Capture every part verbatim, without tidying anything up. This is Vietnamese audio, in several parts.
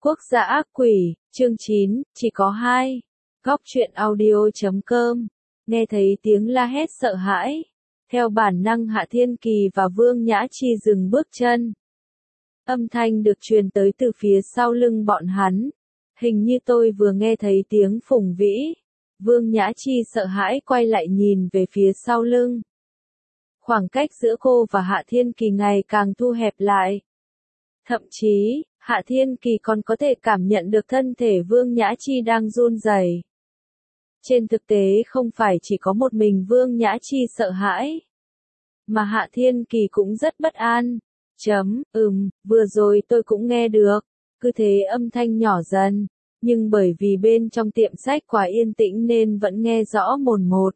Quốc gia ác quỷ, chương chín, chỉ có hai. Góc truyện audio.com. Nghe thấy tiếng la hét sợ hãi. Theo bản năng Hạ Thiên Kỳ và Vương Nhã Chi dừng bước chân. Âm thanh được truyền tới từ phía sau lưng bọn hắn. Hình như tôi vừa nghe thấy tiếng Phùng Vĩ. Vương Nhã Chi sợ hãi quay lại nhìn về phía sau lưng. Khoảng cách giữa cô và Hạ Thiên Kỳ ngày càng thu hẹp lại. Thậm chí, Hạ Thiên Kỳ còn có thể cảm nhận được thân thể Vương Nhã Chi đang run rẩy. Trên thực tế không phải chỉ có một mình Vương Nhã Chi sợ hãi, mà Hạ Thiên Kỳ cũng rất bất an. Chấm, ừm, vừa rồi tôi cũng nghe được, cứ thế âm thanh nhỏ dần, nhưng bởi vì bên trong tiệm sách quá yên tĩnh nên vẫn nghe rõ mồn một.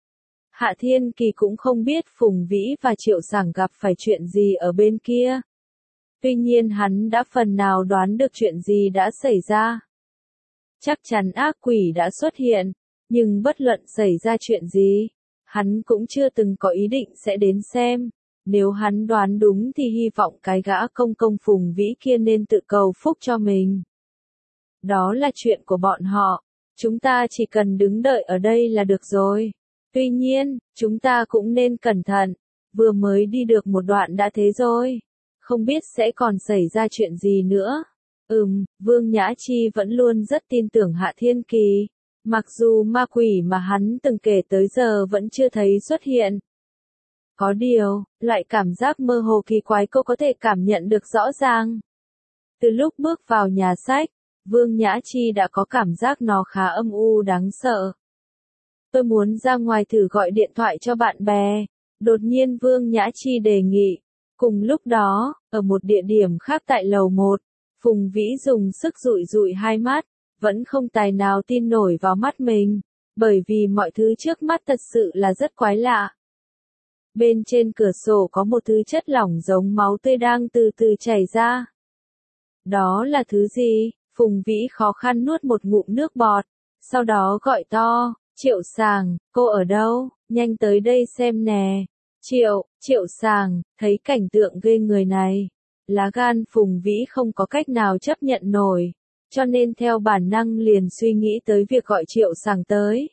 Hạ Thiên Kỳ cũng không biết Phùng Vĩ và Triệu Sảng gặp phải chuyện gì ở bên kia. Tuy nhiên hắn đã phần nào đoán được chuyện gì đã xảy ra. Chắc chắn ác quỷ đã xuất hiện, nhưng bất luận xảy ra chuyện gì, hắn cũng chưa từng có ý định sẽ đến xem. Nếu hắn đoán đúng thì hy vọng cái gã công công Phùng Vĩ kia nên tự cầu phúc cho mình. Đó là chuyện của bọn họ, chúng ta chỉ cần đứng đợi ở đây là được rồi. Tuy nhiên, chúng ta cũng nên cẩn thận, vừa mới đi được một đoạn đã thế rồi. Không biết sẽ còn xảy ra chuyện gì nữa. Ừm, Vương Nhã Chi vẫn luôn rất tin tưởng Hạ Thiên Kỳ. Mặc dù ma quỷ mà hắn từng kể tới giờ vẫn chưa thấy xuất hiện. Có điều, loại cảm giác mơ hồ kỳ quái cô có thể cảm nhận được rõ ràng. Từ lúc bước vào nhà sách, Vương Nhã Chi đã có cảm giác nó khá âm u đáng sợ. Tôi muốn ra ngoài thử gọi điện thoại cho bạn bè. Đột nhiên Vương Nhã Chi đề nghị. Cùng lúc đó, ở một địa điểm khác tại lầu một, Phùng Vĩ dùng sức dụi dụi hai mắt, vẫn không tài nào tin nổi vào mắt mình, bởi vì mọi thứ trước mắt thật sự là rất quái lạ. Bên trên cửa sổ có một thứ chất lỏng giống máu tươi đang từ từ chảy ra. Đó là thứ gì? Phùng Vĩ khó khăn nuốt một ngụm nước bọt, sau đó gọi to, Triệu Sàng, cô ở đâu? Nhanh tới đây xem nè. Triệu, Triệu Sàng, thấy cảnh tượng ghê người này, lá gan Phùng Vĩ không có cách nào chấp nhận nổi, cho nên theo bản năng liền suy nghĩ tới việc gọi Triệu Sàng tới.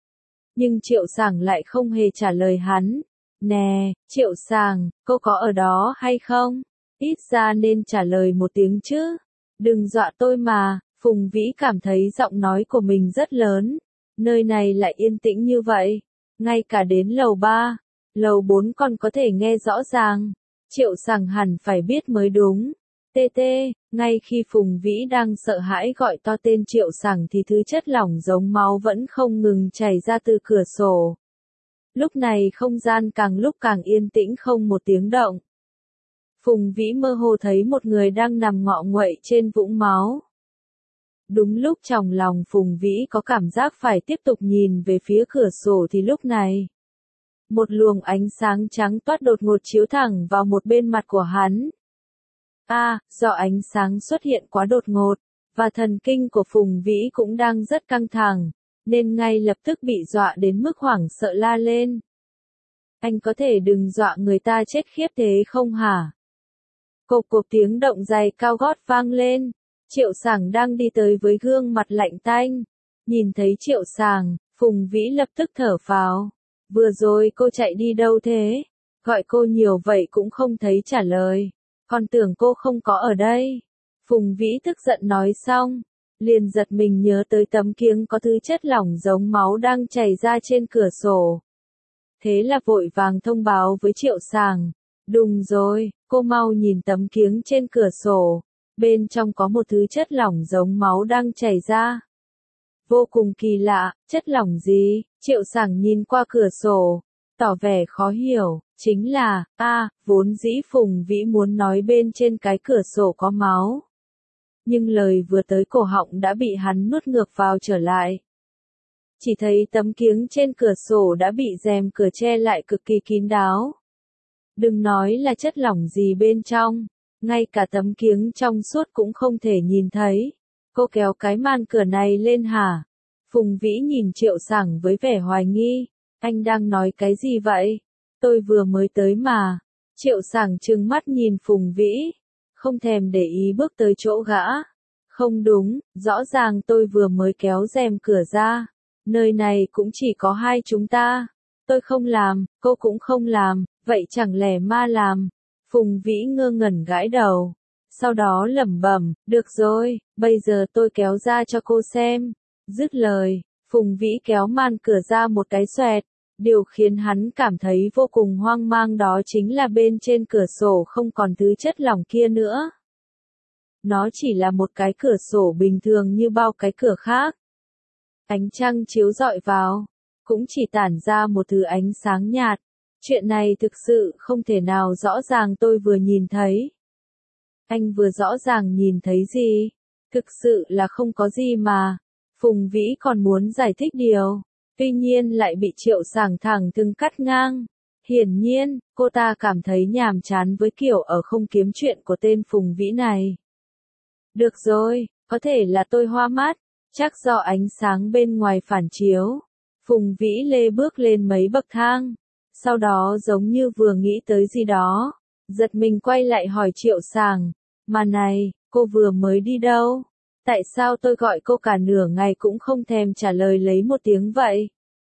Nhưng Triệu Sàng lại không hề trả lời hắn. Nè, Triệu Sàng, cô có ở đó hay không? Ít ra nên trả lời một tiếng chứ. Đừng dọa tôi mà. Phùng Vĩ cảm thấy giọng nói của mình rất lớn. Nơi này lại yên tĩnh như vậy. Ngay cả đến lầu ba. Lầu bốn còn có thể nghe rõ ràng. Triệu Sàng hẳn phải biết mới đúng. Tê tê, ngay khi Phùng Vĩ đang sợ hãi gọi to tên Triệu Sàng thì thứ chất lỏng giống máu vẫn không ngừng chảy ra từ cửa sổ. Lúc này không gian càng lúc càng yên tĩnh không một tiếng động. Phùng Vĩ mơ hồ thấy một người đang nằm ngọ nguậy trên vũng máu. Đúng lúc trong lòng Phùng Vĩ có cảm giác phải tiếp tục nhìn về phía cửa sổ thì lúc này, một luồng ánh sáng trắng toát đột ngột chiếu thẳng vào một bên mặt của hắn. A, à, do ánh sáng xuất hiện quá đột ngột, và thần kinh của Phùng Vĩ cũng đang rất căng thẳng, nên ngay lập tức bị dọa đến mức hoảng sợ la lên. Anh có thể đừng dọa người ta chết khiếp thế không hả? Cộp cộp tiếng động giày cao gót vang lên. Triệu Sàng đang đi tới với gương mặt lạnh tanh. Nhìn thấy Triệu Sàng, Phùng Vĩ lập tức thở phào. Vừa rồi cô chạy đi đâu thế? Gọi cô nhiều vậy cũng không thấy trả lời. Còn tưởng cô không có ở đây. Phùng Vĩ tức giận nói xong, liền giật mình nhớ tới tấm kiếng có thứ chất lỏng giống máu đang chảy ra trên cửa sổ. Thế là vội vàng thông báo với Triệu Sàng. Đúng rồi, cô mau nhìn tấm kiếng trên cửa sổ. Bên trong có một thứ chất lỏng giống máu đang chảy ra. Vô cùng kỳ lạ, chất lỏng gì? Triệu Sàng nhìn qua cửa sổ, tỏ vẻ khó hiểu. Chính là, a, à, vốn dĩ Phùng Vĩ muốn nói bên trên cái cửa sổ có máu. Nhưng lời vừa tới cổ họng đã bị hắn nuốt ngược vào trở lại. Chỉ thấy tấm kiếng trên cửa sổ đã bị rèm cửa che lại cực kỳ kín đáo. Đừng nói là chất lỏng gì bên trong, ngay cả tấm kiếng trong suốt cũng không thể nhìn thấy. Cô kéo cái màn cửa này lên hả? Phùng Vĩ nhìn Triệu Sàng với vẻ hoài nghi. Anh đang nói cái gì vậy? Tôi vừa mới tới mà. Triệu Sàng trừng mắt nhìn Phùng Vĩ, không thèm để ý bước tới chỗ gã. Không đúng, rõ ràng tôi vừa mới kéo rèm cửa ra. Nơi này cũng chỉ có hai chúng ta. Tôi không làm, cô cũng không làm, vậy chẳng lẽ ma làm? Phùng Vĩ ngơ ngẩn gãi đầu. Sau đó lẩm bẩm, được rồi, bây giờ tôi kéo ra cho cô xem. Dứt lời, Phùng Vĩ kéo màn cửa ra một cái xoẹt. Điều khiến hắn cảm thấy vô cùng hoang mang đó chính là bên trên cửa sổ không còn thứ chất lỏng kia nữa. Nó chỉ là một cái cửa sổ bình thường như bao cái cửa khác. Ánh trăng chiếu rọi vào, cũng chỉ tản ra một thứ ánh sáng nhạt. Chuyện này thực sự không thể nào rõ ràng tôi vừa nhìn thấy. Anh vừa rõ ràng nhìn thấy gì? Thực sự là không có gì mà. Phùng Vĩ còn muốn giải thích điều. Tuy nhiên lại bị Triệu Sảng thẳng thừng cắt ngang. Hiển nhiên, cô ta cảm thấy nhàm chán với kiểu ở không kiếm chuyện của tên Phùng Vĩ này. Được rồi, có thể là tôi hoa mắt, chắc do ánh sáng bên ngoài phản chiếu. Phùng Vĩ lê bước lên mấy bậc thang. Sau đó giống như vừa nghĩ tới gì đó. Giật mình quay lại hỏi Triệu Sảng. Mà này, cô vừa mới đi đâu? Tại sao tôi gọi cô cả nửa ngày cũng không thèm trả lời lấy một tiếng vậy?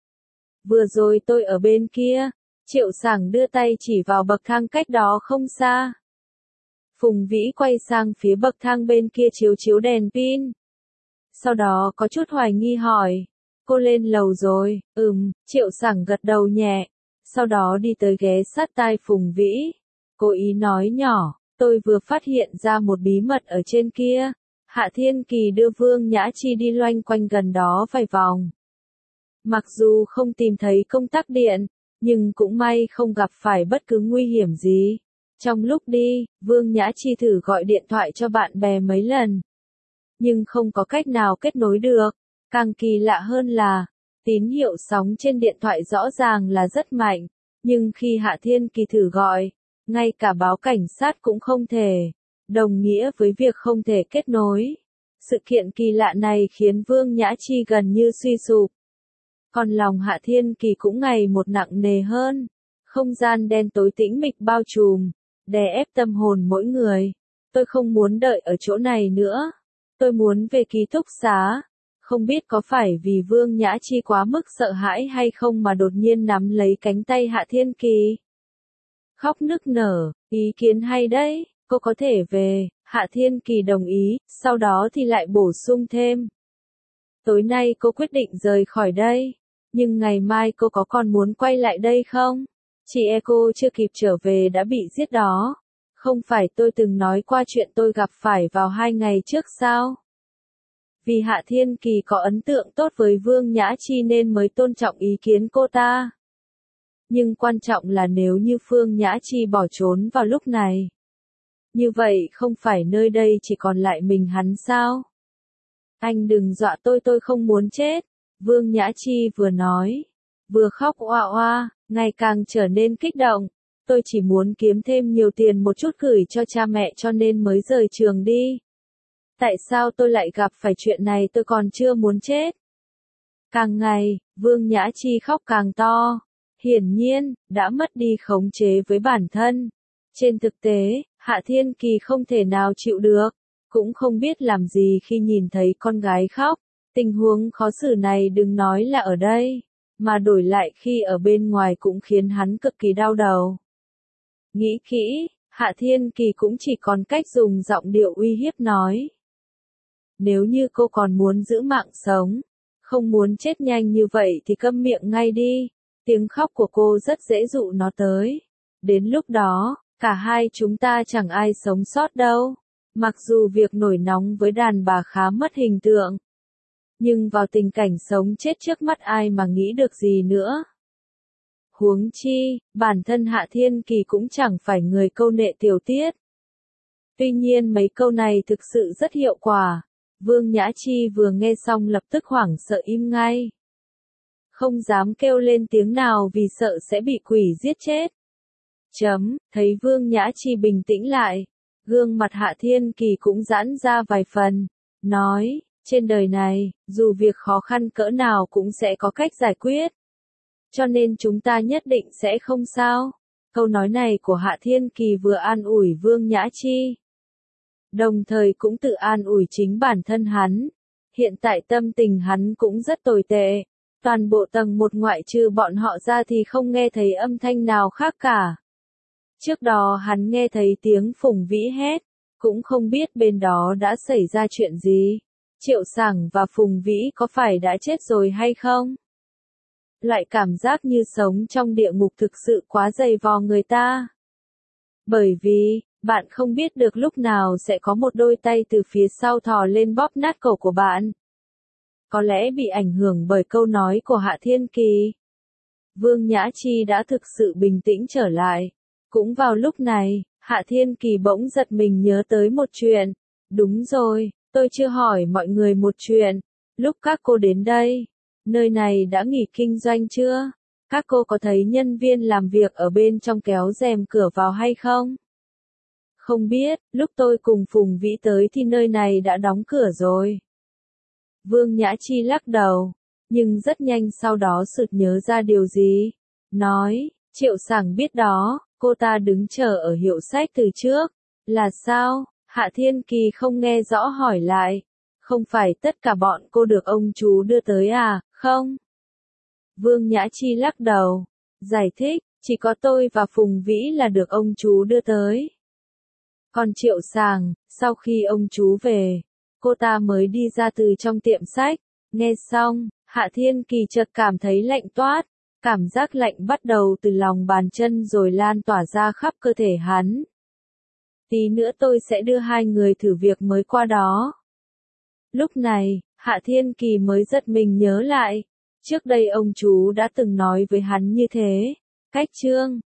Vừa rồi tôi ở bên kia. Triệu Sảng đưa tay chỉ vào bậc thang cách đó không xa. Phùng Vĩ quay sang phía bậc thang bên kia chiếu chiếu đèn pin. Sau đó có chút hoài nghi hỏi. Cô lên lầu rồi, ừm, Triệu Sảng gật đầu nhẹ. Sau đó đi tới ghé sát tai Phùng Vĩ. Cố ý nói nhỏ, tôi vừa phát hiện ra một bí mật ở trên kia. Hạ Thiên Kỳ đưa Vương Nhã Chi đi loanh quanh gần đó vài vòng. Mặc dù không tìm thấy công tắc điện, nhưng cũng may không gặp phải bất cứ nguy hiểm gì. Trong lúc đi, Vương Nhã Chi thử gọi điện thoại cho bạn bè mấy lần. Nhưng không có cách nào kết nối được. Càng kỳ lạ hơn là, tín hiệu sóng trên điện thoại rõ ràng là rất mạnh. Nhưng khi Hạ Thiên Kỳ thử gọi, ngay cả báo cảnh sát cũng không thể. Đồng nghĩa với việc không thể kết nối. Sự kiện kỳ lạ này khiến Vương Nhã Chi gần như suy sụp. Còn lòng Hạ Thiên Kỳ cũng ngày một nặng nề hơn. Không gian đen tối tĩnh mịch bao trùm, đè ép tâm hồn mỗi người. Tôi không muốn đợi ở chỗ này nữa. Tôi muốn về ký túc xá. Không biết có phải vì Vương Nhã Chi quá mức sợ hãi hay không mà đột nhiên nắm lấy cánh tay Hạ Thiên Kỳ. Khóc nức nở, ý kiến hay đấy, cô có thể về. Hạ Thiên Kỳ đồng ý, sau đó thì lại bổ sung thêm. Tối nay cô quyết định rời khỏi đây, nhưng ngày mai cô có còn muốn quay lại đây không? Chị e cô chưa kịp trở về đã bị giết đó. Không phải tôi từng nói qua chuyện tôi gặp phải vào hai ngày trước sao? Vì Hạ Thiên Kỳ có ấn tượng tốt với Vương Nhã Chi nên mới tôn trọng ý kiến cô ta. Nhưng quan trọng là nếu như Vương Nhã Chi bỏ trốn vào lúc này. Như vậy không phải nơi đây chỉ còn lại mình hắn sao? Anh đừng dọa tôi, tôi không muốn chết. Vương Nhã Chi vừa nói, vừa khóc oa oa, ngày càng trở nên kích động. Tôi chỉ muốn kiếm thêm nhiều tiền một chút gửi cho cha mẹ cho nên mới rời trường đi. Tại sao tôi lại gặp phải chuyện này, tôi còn chưa muốn chết. Càng ngày, Vương Nhã Chi khóc càng to. Hiển nhiên, đã mất đi khống chế với bản thân. Trên thực tế, Hạ Thiên Kỳ không thể nào chịu được. Cũng không biết làm gì khi nhìn thấy con gái khóc. Tình huống khó xử này đừng nói là ở đây, mà đổi lại khi ở bên ngoài cũng khiến hắn cực kỳ đau đầu. Nghĩ kỹ, Hạ Thiên Kỳ cũng chỉ còn cách dùng giọng điệu uy hiếp nói. Nếu như cô còn muốn giữ mạng sống, không muốn chết nhanh như vậy thì câm miệng ngay đi. Tiếng khóc của cô rất dễ dụ nó tới. Đến lúc đó, cả hai chúng ta chẳng ai sống sót đâu. Mặc dù việc nổi nóng với đàn bà khá mất hình tượng. Nhưng vào tình cảnh sống chết trước mắt ai mà nghĩ được gì nữa. Huống chi, bản thân Hạ Thiên Kỳ cũng chẳng phải người câu nệ tiểu tiết. Tuy nhiên mấy câu này thực sự rất hiệu quả. Vương Nhã Chi vừa nghe xong lập tức hoảng sợ im ngay. Không dám kêu lên tiếng nào vì sợ sẽ bị quỷ giết chết. Chấm, thấy Vương Nhã Chi bình tĩnh lại. Gương mặt Hạ Thiên Kỳ cũng giãn ra vài phần. Nói, trên đời này, dù việc khó khăn cỡ nào cũng sẽ có cách giải quyết. Cho nên chúng ta nhất định sẽ không sao. Câu nói này của Hạ Thiên Kỳ vừa an ủi Vương Nhã Chi. đồng thời cũng tự an ủi chính bản thân hắn. Hiện tại tâm tình hắn cũng rất tồi tệ. Toàn bộ tầng một ngoại trừ bọn họ ra thì không nghe thấy âm thanh nào khác cả. Trước đó hắn nghe thấy tiếng Phùng Vĩ hét, cũng không biết bên đó đã xảy ra chuyện gì. Triệu Sảng và Phùng Vĩ có phải đã chết rồi hay không? Loại cảm giác như sống trong địa ngục thực sự quá dày vò người ta. Bởi vì, bạn không biết được lúc nào sẽ có một đôi tay từ phía sau thò lên bóp nát cổ của bạn. Có lẽ bị ảnh hưởng bởi câu nói của Hạ Thiên Kỳ. Vương Nhã Chi đã thực sự bình tĩnh trở lại. Cũng vào lúc này, Hạ Thiên Kỳ bỗng giật mình nhớ tới một chuyện. Đúng rồi, tôi chưa hỏi mọi người một chuyện. Lúc các cô đến đây, nơi này đã nghỉ kinh doanh chưa? Các cô có thấy nhân viên làm việc ở bên trong kéo rèm cửa vào hay không? Không biết, lúc tôi cùng Phùng Vĩ tới thì nơi này đã đóng cửa rồi. Vương Nhã Chi lắc đầu, nhưng rất nhanh sau đó sực nhớ ra điều gì. Nói, Triệu Sảng biết đó, cô ta đứng chờ ở hiệu sách từ trước. Là sao? Hạ Thiên Kỳ không nghe rõ hỏi lại. Không phải tất cả bọn cô được ông chú đưa tới à, không? Vương Nhã Chi lắc đầu, giải thích, chỉ có tôi và Phùng Vĩ là được ông chú đưa tới. Còn Triệu Sảng, sau khi ông chú về, cô ta mới đi ra từ trong tiệm sách. Nghe xong, Hạ Thiên Kỳ chợt cảm thấy lạnh toát. Cảm giác lạnh bắt đầu từ lòng bàn chân rồi lan tỏa ra khắp cơ thể hắn. Tí nữa tôi sẽ đưa hai người thử việc mới qua đó. Lúc này, Hạ Thiên Kỳ mới giật mình nhớ lại. Trước đây ông chú đã từng nói với hắn như thế. Cách chương